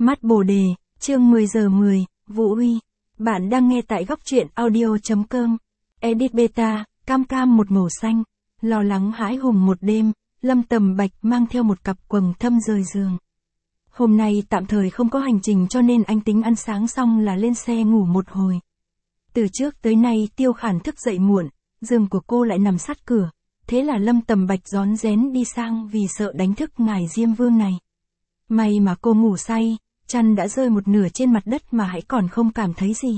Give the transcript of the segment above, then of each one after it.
Mắt Bồ Đề, chương 10 giờ 10, Vũ Uy. Bạn đang nghe tại góc truyện audio.com. Edit beta, cam cam một màu xanh. Lo lắng hãi hùng một đêm, Lâm Tầm Bạch mang theo một cặp quầng thâm rời giường. Hôm nay tạm thời không có hành trình cho nên anh tính ăn sáng xong là lên xe ngủ một hồi. Từ trước tới nay Tiêu Khản thức dậy muộn, giường của cô lại nằm sát cửa. Thế là Lâm Tầm Bạch rón rén đi sang vì sợ đánh thức ngài Diêm Vương này. May mà cô ngủ say, chăn đã rơi một nửa trên mặt đất mà hãy còn không cảm thấy gì.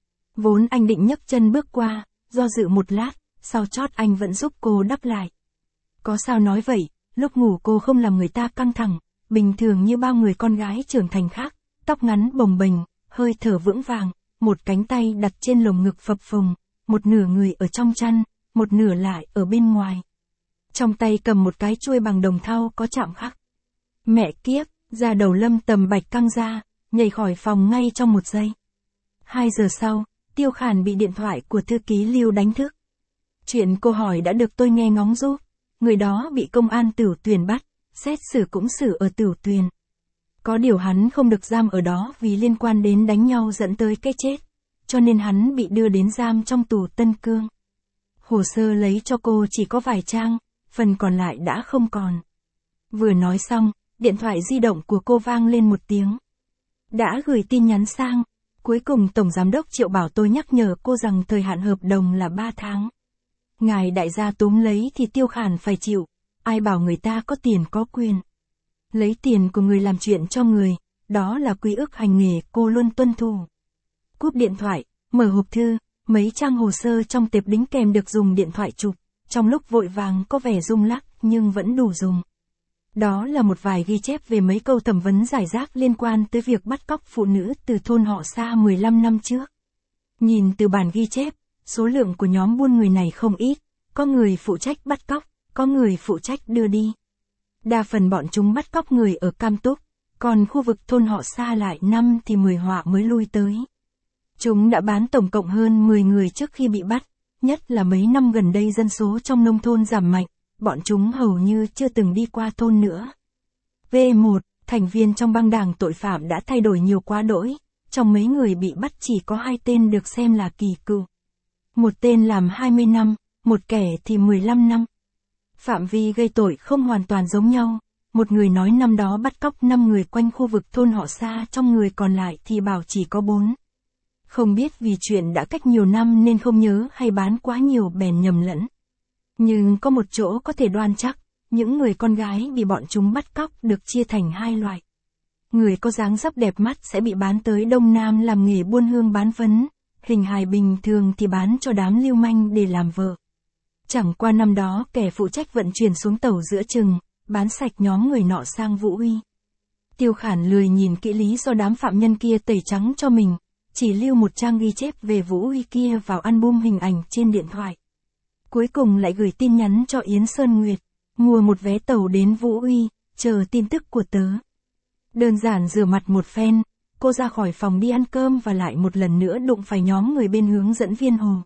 Vốn anh định nhấc chân bước qua, do dự một lát, sau chót anh vẫn giúp cô đắp lại. Có sao nói vậy, lúc ngủ cô không làm người ta căng thẳng, bình thường như bao người con gái trưởng thành khác, tóc ngắn bồng bềnh, hơi thở vững vàng, một cánh tay đặt trên lồng ngực phập phồng, một nửa người ở trong chăn, một nửa lại ở bên ngoài. Trong tay cầm một cái chuôi bằng đồng thau có chạm khắc. Mẹ kiếp, da đầu Lâm Tầm Bạch căng ra, nhảy khỏi phòng ngay trong một giây. 2 giờ sau, Tiêu Khản bị điện thoại của thư ký Lưu đánh thức. Chuyện cô hỏi đã được tôi nghe ngóng giúp. Người đó bị công an Tửu Tuyền bắt, xét xử cũng xử ở Tửu Tuyền. Có điều hắn không được giam ở đó vì liên quan đến đánh nhau dẫn tới cái chết, cho nên hắn bị đưa đến giam trong tù Tân Cương. Hồ sơ lấy cho cô chỉ có vài trang, phần còn lại đã không còn. Vừa nói xong, điện thoại di động của cô vang lên một tiếng. Đã gửi tin nhắn sang, cuối cùng Tổng Giám đốc Triệu bảo tôi nhắc nhở cô rằng thời hạn hợp đồng là 3 tháng. Ngài đại gia túm lấy thì Tiêu Khản phải chịu, ai bảo người ta có tiền có quyền. Lấy tiền của người làm chuyện cho người, đó là quy ước hành nghề cô luôn tuân thủ. Cúp điện thoại, mở hộp thư, mấy trang hồ sơ trong tệp đính kèm được dùng điện thoại chụp, trong lúc vội vàng có vẻ rung lắc nhưng vẫn đủ dùng. Đó là một vài ghi chép về mấy câu thẩm vấn giải rác liên quan tới việc bắt cóc phụ nữ từ thôn họ Sa 15 năm trước. Nhìn từ bản ghi chép, số lượng của nhóm buôn người này không ít, có người phụ trách bắt cóc, có người phụ trách đưa đi. Đa phần bọn chúng bắt cóc người ở Cam Túc, còn khu vực thôn họ Sa lại 5 thì 10 họa mới lui tới. Chúng đã bán tổng cộng hơn 10 người trước khi bị bắt, nhất là mấy năm gần đây dân số trong nông thôn giảm mạnh. Bọn chúng hầu như chưa từng đi qua thôn nữa. V1, thành viên trong băng đảng tội phạm đã thay đổi nhiều quá đỗi, trong mấy người bị bắt chỉ có 2 tên được xem là kỳ cựu. Một tên làm 20 năm, một kẻ thì 15 năm. Phạm vi gây tội không hoàn toàn giống nhau, một người nói năm đó bắt cóc 5 người quanh khu vực thôn họ Sa, trong người còn lại thì bảo chỉ có 4. Không biết vì chuyện đã cách nhiều năm nên không nhớ hay bán quá nhiều bèn nhầm lẫn. Nhưng có một chỗ có thể đoan chắc, những người con gái bị bọn chúng bắt cóc được chia thành 2 loại. Người có dáng dấp đẹp mắt sẽ bị bán tới Đông Nam làm nghề buôn hương bán phấn, hình hài bình thường thì bán cho đám lưu manh để làm vợ. Chẳng qua năm đó kẻ phụ trách vận chuyển xuống tàu giữa chừng, bán sạch nhóm người nọ sang Vũ Uy. Tiêu Khản lười nhìn kỹ lý do đám phạm nhân kia tẩy trắng cho mình, chỉ lưu một trang ghi chép về Vũ Uy kia vào album hình ảnh trên điện thoại. Cuối cùng lại gửi tin nhắn cho Yến Sơn Nguyệt, mua một vé tàu đến Vũ Uy, chờ tin tức của tớ. Đơn giản rửa mặt một phen, cô ra khỏi phòng đi ăn cơm và lại một lần nữa đụng phải nhóm người bên hướng dẫn viên Hồ.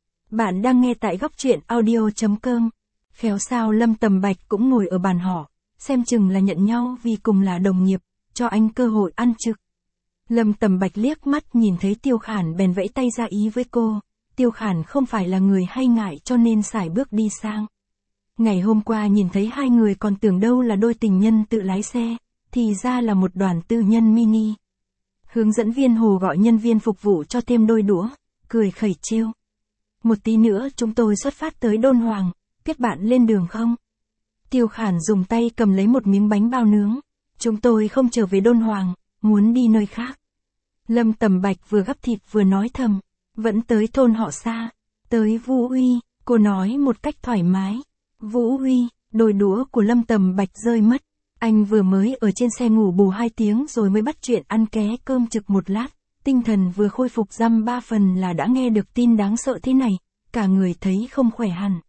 Bạn đang nghe tại góc truyện audio.com. Khéo sao Lâm Tầm Bạch cũng ngồi ở bàn họ, xem chừng là nhận nhau vì cùng là đồng nghiệp, cho anh cơ hội ăn trực. Lâm Tầm Bạch liếc mắt nhìn thấy Tiêu Khản bèn vẫy tay ra ý với cô. Tiêu Khản không phải là người hay ngại cho nên sải bước đi sang. Ngày hôm qua nhìn thấy 2 người còn tưởng đâu là đôi tình nhân tự lái xe, thì ra là một đoàn tư nhân mini. Hướng dẫn viên Hồ gọi nhân viên phục vụ cho thêm đôi đũa, cười khẩy trêu. Một tí nữa chúng tôi xuất phát tới Đôn Hoàng, kết bạn lên đường không? Tiêu Khản dùng tay cầm lấy một miếng bánh bao nướng. Chúng tôi không trở về Đôn Hoàng, muốn đi nơi khác. Lâm Tầm Bạch vừa gắp thịt vừa nói thầm. Vẫn tới thôn họ Sa, tới Vũ Uy, cô nói một cách thoải mái. Vũ Uy, đôi đũa của Lâm Tầm Bạch rơi mất. Anh vừa mới ở trên xe ngủ bù 2 tiếng rồi mới bắt chuyện ăn ké cơm trực một lát. Tinh thần vừa khôi phục dăm 3 phần là đã nghe được tin đáng sợ thế này. Cả người thấy không khỏe hẳn.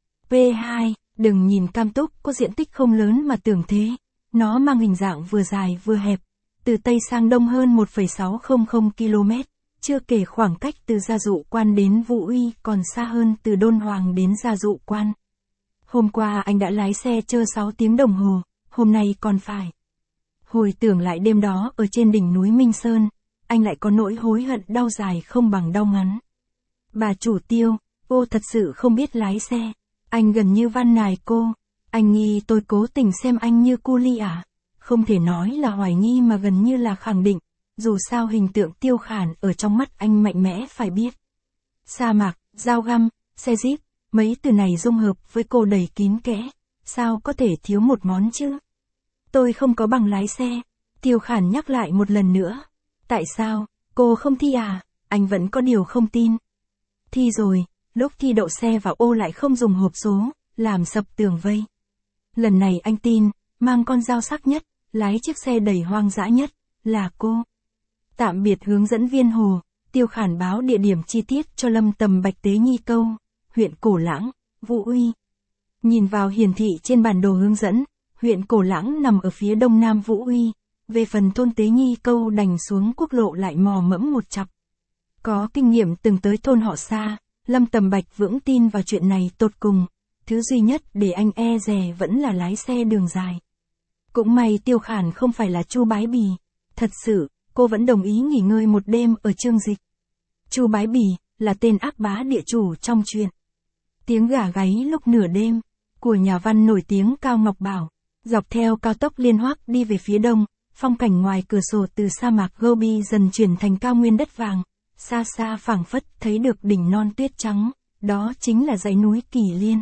P2, đừng nhìn Cam Túc có diện tích không lớn mà tưởng thế. Nó mang hình dạng vừa dài vừa hẹp. Từ Tây sang Đông hơn 1,600 km. Chưa kể khoảng cách từ Gia Dụ Quan đến Vũ Uy còn xa hơn từ Đôn Hoàng đến Gia Dụ Quan. Hôm qua anh đã lái xe chơi 6 tiếng đồng hồ, hôm nay còn phải. Hồi tưởng lại đêm đó ở trên đỉnh núi Minh Sơn, anh lại có nỗi hối hận đau dài không bằng đau ngắn. Bà chủ Tiêu, cô thật sự không biết lái xe. Anh gần như van nài cô. Anh nghi tôi cố tình xem anh như cu li à? Không thể nói là hoài nghi mà gần như là khẳng định. Dù sao hình tượng Tiêu Khản ở trong mắt anh mạnh mẽ phải biết. Sa mạc, dao găm, xe jeep, mấy từ này dung hợp với cô đầy kín kẽ. Sao có thể thiếu một món chứ? Tôi không có bằng lái xe. Tiêu Khản nhắc lại một lần nữa. Tại sao, cô không thi à? Anh vẫn có điều không tin. Thi rồi, lúc thi đậu xe vào ô lại không dùng hộp số, làm sập tường vây. Lần này anh tin, mang con dao sắc nhất, lái chiếc xe đầy hoang dã nhất, là cô. Tạm biệt hướng dẫn viên Hồ, Tiêu Khản báo địa điểm chi tiết cho Lâm Tầm Bạch Tế Nhi Câu, huyện Cổ Lãng, Vũ Uy. Nhìn vào hiển thị trên bản đồ hướng dẫn, huyện Cổ Lãng nằm ở phía đông nam Vũ Uy, về phần thôn Tế Nhi Câu đành xuống quốc lộ lại mò mẫm một chặp. Có kinh nghiệm từng tới thôn họ xa, Lâm Tầm Bạch vững tin vào chuyện này tột cùng, thứ duy nhất để anh e dè vẫn là lái xe đường dài. Cũng may Tiêu Khản không phải là Chu Bái Bì, thật sự, cô vẫn đồng ý nghỉ ngơi một đêm ở Chương Dịch. Chu Bái Bì là tên ác bá địa chủ trong truyện. Tiếng gà gáy lúc nửa đêm, của nhà văn nổi tiếng Cao Ngọc Bảo, dọc theo cao tốc Liên Hoác đi về phía đông, phong cảnh ngoài cửa sổ từ sa mạc Gobi dần chuyển thành cao nguyên đất vàng, xa xa phảng phất thấy được đỉnh non tuyết trắng, đó chính là dãy núi Kỳ Liên.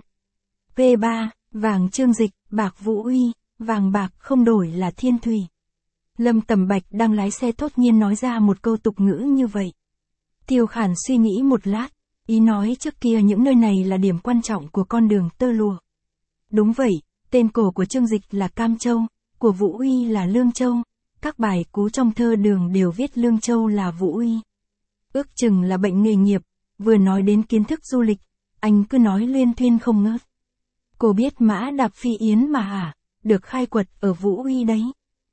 P3, vàng Chương Dịch, bạc Vũ Uy, vàng bạc không đổi là thiên thủy. Lâm Tầm Bạch đang lái xe thốt nhiên nói ra một câu tục ngữ như vậy. Tiêu Khản suy nghĩ một lát, ý nói trước kia những nơi này là điểm quan trọng của con đường tơ lụa. Đúng vậy, tên cổ của Chương Dịch là Cam Châu, của Vũ Uy là Lương Châu, các bài cú trong thơ đường đều viết Lương Châu là Vũ Uy. Ước chừng là bệnh nghề nghiệp, vừa nói đến kiến thức du lịch, anh cứ nói luyên thuyên không ngớt. Cô biết mã đạp phi yến mà hả, được khai quật ở Vũ Uy đấy.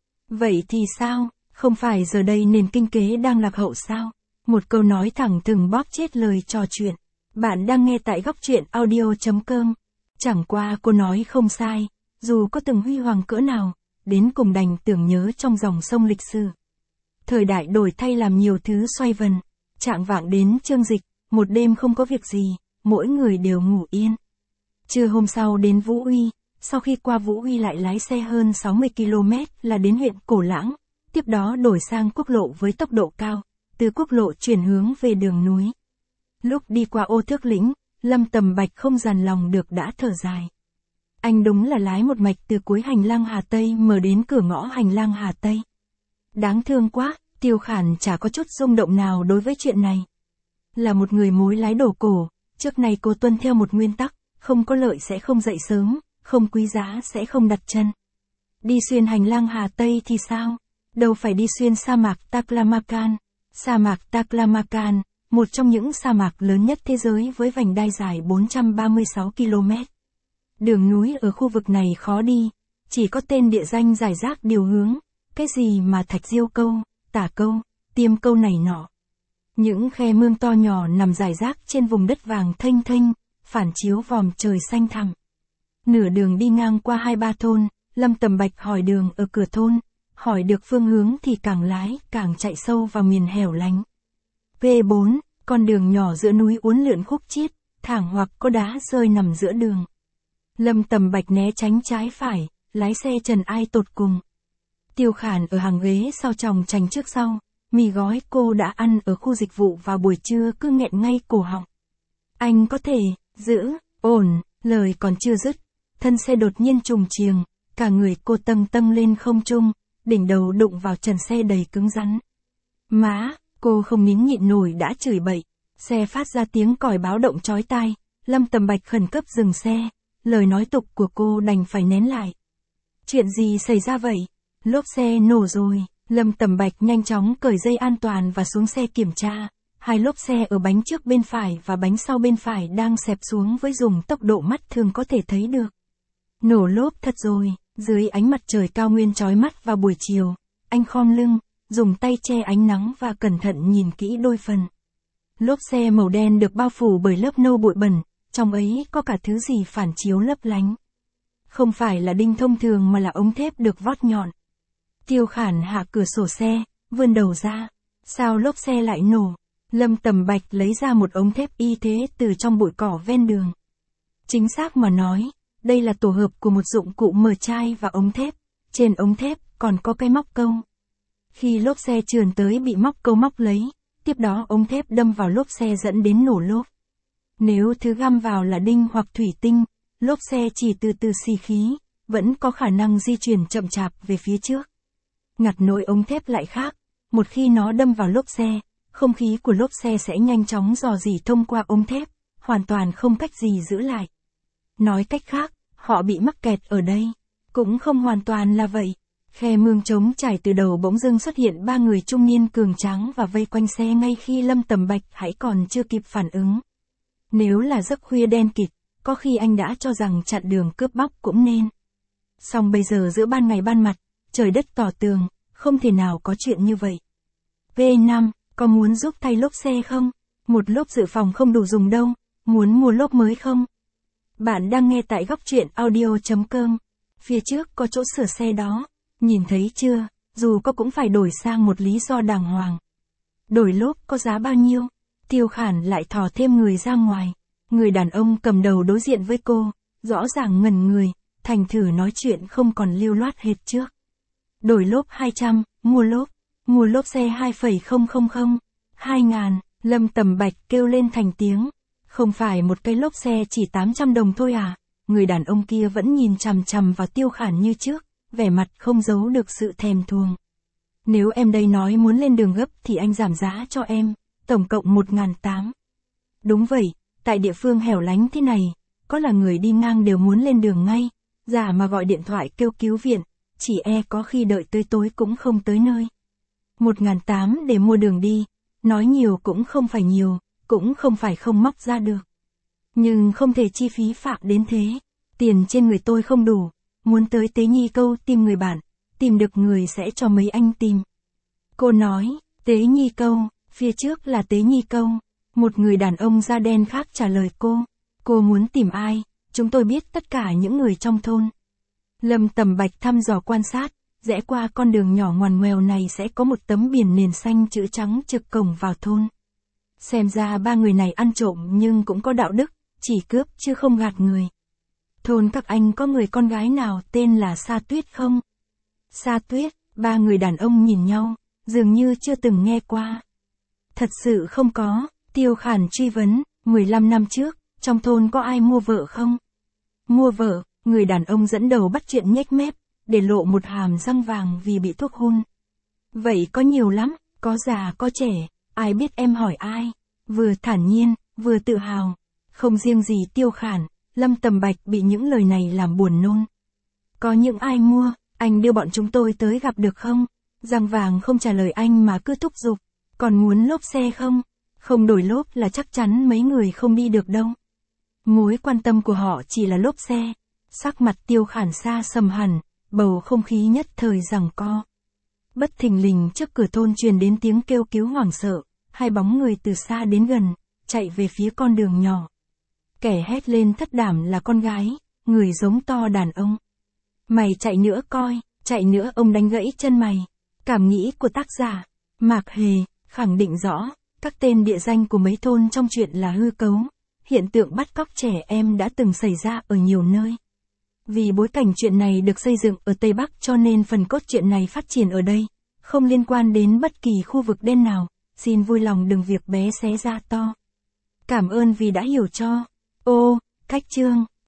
Vậy thì sao, không phải giờ đây nền kinh tế đang lạc hậu sao? Một câu nói thẳng thừng bóp chết lời trò chuyện. Bạn đang nghe tại góc truyện audio.com. Chẳng qua cô nói không sai, dù có từng huy hoàng cỡ nào, đến cùng đành tưởng nhớ trong dòng sông lịch sử. Thời đại đổi thay làm nhiều thứ xoay vần, chạng vạng đến Chương Dịch, một đêm không có việc gì, mỗi người đều ngủ yên. Trưa hôm sau đến Vũ Uy, sau khi qua Vũ Uy lại lái xe hơn 60 km là đến huyện Cổ Lãng, tiếp đó đổi sang quốc lộ với tốc độ cao, từ quốc lộ chuyển hướng về đường núi. Lúc đi qua ô Thước Lĩnh, Lâm Tầm Bạch không dằn lòng được đã thở dài. Anh đúng là lái một mạch từ cuối hành lang Hà Tây mở đến cửa ngõ hành lang Hà Tây. Đáng thương quá, Tiêu Khản chả có chút rung động nào đối với chuyện này. Là một người mối lái đổ cổ, trước này cô tuân theo một nguyên tắc, không có lợi sẽ không dậy sớm, không quý giá sẽ không đặt chân. Đi xuyên hành lang Hà Tây thì sao? Đâu phải đi xuyên sa mạc Taklamakan. Sa mạc Taklamakan, một trong những sa mạc lớn nhất thế giới với vành đai dài 436 km. Đường núi ở khu vực này khó đi, chỉ có tên địa danh giải rác điều hướng, cái gì mà Thạch Diêu Câu, Tả Câu, Tiêm Câu này nọ. Những khe mương to nhỏ nằm rải rác trên vùng đất vàng thênh thênh, phản chiếu vòm trời xanh thẳm. Nửa đường đi ngang qua 2-3 thôn, Lâm Tầm Bạch hỏi đường ở cửa thôn, hỏi được phương hướng thì càng lái, càng chạy sâu vào miền hẻo lánh. P4, con đường nhỏ giữa núi uốn lượn khúc chiết, thẳng hoặc có đá rơi nằm giữa đường. Lâm Tầm Bạch né tránh trái phải, lái xe trần ai tột cùng. Tiêu Khản ở hàng ghế sau chồng trành trước sau, mì gói cô đã ăn ở khu dịch vụ vào buổi trưa cứ nghẹn ngay cổ họng. Anh có thể, giữ, ổn, lời còn chưa dứt, thân xe đột nhiên trùng chiềng, cả người cô tâng lên không trung, đỉnh đầu đụng vào trần xe đầy cứng rắn. Má, cô không nín nhịn nổi đã chửi bậy, xe phát ra tiếng còi báo động chói tai, Lâm Tầm Bạch khẩn cấp dừng xe, lời nói tục của cô đành phải nén lại. Chuyện gì xảy ra vậy? Lốp xe nổ rồi, Lâm Tầm Bạch nhanh chóng cởi dây an toàn và xuống xe kiểm tra. Hai lốp xe ở bánh trước bên phải và bánh sau bên phải đang xẹp xuống với dùng tốc độ mắt thường có thể thấy được. Nổ lốp thật rồi, dưới ánh mặt trời cao nguyên chói mắt vào buổi chiều, anh khom lưng, dùng tay che ánh nắng và cẩn thận nhìn kỹ đôi phần. Lốp xe màu đen được bao phủ bởi lớp nâu bụi bẩn, trong ấy có cả thứ gì phản chiếu lấp lánh. Không phải là đinh thông thường mà là ống thép được vót nhọn. Tiêu Khản hạ cửa sổ xe, vươn đầu ra. Sao lốp xe lại nổ? Lâm Tầm Bạch lấy ra một ống thép y thế từ trong bụi cỏ ven đường. Chính xác mà nói, đây là tổ hợp của một dụng cụ mở chai và ống thép. Trên ống thép còn có cái móc câu. Khi lốp xe trườn tới bị móc câu móc lấy, tiếp đó ống thép đâm vào lốp xe dẫn đến nổ lốp. Nếu thứ găm vào là đinh hoặc thủy tinh, lốp xe chỉ từ từ xì khí, vẫn có khả năng di chuyển chậm chạp về phía trước. Ngặt nỗi ống thép lại khác, một khi nó đâm vào lốp xe, không khí của lốp xe sẽ nhanh chóng rò rỉ thông qua ống thép, hoàn toàn không cách gì giữ lại. Nói cách khác, họ bị mắc kẹt ở đây. Cũng không hoàn toàn là vậy. Khe mương trống trải từ đầu bỗng dưng xuất hiện 3 người trung niên cường tráng và vây quanh xe ngay khi Lâm Tầm Bạch hãy còn chưa kịp phản ứng. Nếu là giấc khuya đen kịt, có khi anh đã cho rằng chặn đường cướp bóc cũng nên. Song bây giờ giữa ban ngày ban mặt, trời đất tỏ tường, không thể nào có chuyện như vậy. V5, có muốn giúp thay lốp xe không? Một lốp dự phòng không đủ dùng đâu, muốn mua lốp mới không? Bạn đang nghe tại góc truyện audio.com. Phía trước có chỗ sửa xe đó, nhìn thấy chưa, dù có cũng phải đổi sang một lý do đàng hoàng. Đổi lốp có giá bao nhiêu? Tiêu Khản lại thò thêm người ra ngoài. Người đàn ông cầm đầu đối diện với cô, rõ ràng ngẩn người, thành thử nói chuyện không còn lưu loát hệt trước. Đổi lốp 200, mua lốp xe 2,000, 2.000, Lâm Tầm Bạch kêu lên thành tiếng. Không phải một cái lốp xe chỉ 800 đồng thôi à? Người đàn ông kia vẫn nhìn chằm chằm vào Tiêu Khản như trước, vẻ mặt không giấu được sự thèm thuồng. Nếu em đây nói muốn lên đường gấp thì anh giảm giá cho em, tổng cộng 1.800. Đúng vậy, tại địa phương hẻo lánh thế này, có là người đi ngang đều muốn lên đường ngay, giả mà gọi điện thoại kêu cứu viện, chỉ có khi đợi tới tối cũng không tới nơi. 1.800 để mua đường đi, nói nhiều cũng không phải nhiều, cũng không phải không móc ra được. Nhưng không thể chi phí phạm đến thế, tiền trên người tôi không đủ, muốn tới Tế Nhi Câu tìm người bạn, tìm được người sẽ cho mấy anh tìm. Cô nói, Tế Nhi Câu, phía trước là Tế Nhi Câu, một người đàn ông da đen khác trả lời cô muốn tìm ai, chúng tôi biết tất cả những người trong thôn. Lâm Tầm Bạch thăm dò quan sát, rẽ qua con đường nhỏ ngoằn ngoèo này sẽ có một tấm biển nền xanh chữ trắng trực cổng vào thôn. Xem ra 3 người này ăn trộm nhưng cũng có đạo đức, chỉ cướp chứ không gạt người. Thôn các anh có người con gái nào tên là Sa Tuyết không? Sa Tuyết, 3 người đàn ông nhìn nhau, dường như chưa từng nghe qua. Thật sự không có, Tiêu Khản truy vấn, 15 năm trước, trong thôn có ai mua vợ không? Mua vợ, người đàn ông dẫn đầu bắt chuyện nhếch mép, để lộ một hàm răng vàng vì bị thuốc hôn. Vậy có nhiều lắm, có già có trẻ, ai biết em hỏi ai? Vừa thản nhiên, vừa tự hào. Không riêng gì Tiêu Khản, Lâm Tầm Bạch bị những lời này làm buồn nôn. Có những ai mua, anh đưa bọn chúng tôi tới gặp được không? Răng vàng không trả lời anh mà cứ thúc giục. Còn muốn lốp xe không? Không đổi lốp là chắc chắn mấy người không đi được đâu. Mối quan tâm của họ chỉ là lốp xe. Sắc mặt Tiêu Khản xa sầm hẳn, bầu không khí nhất thời giằng co. Bất thình lình trước cửa thôn truyền đến tiếng kêu cứu hoảng sợ, 2 bóng người từ xa đến gần, chạy về phía con đường nhỏ. Kẻ hét lên thất đảm là con gái, người giống to đàn ông. Mày chạy nữa coi, chạy nữa ông đánh gãy chân mày. Cảm nghĩ của tác giả, Mạc Hề, khẳng định rõ, các tên địa danh của mấy thôn trong truyện là hư cấu. Hiện tượng bắt cóc trẻ em đã từng xảy ra ở nhiều nơi. Vì bối cảnh chuyện này được xây dựng ở Tây Bắc cho nên phần cốt truyện này phát triển ở đây, không liên quan đến bất kỳ khu vực đen nào, xin vui lòng đừng việc bé xé ra to. Cảm ơn vì đã hiểu cho. Ô, cách chương.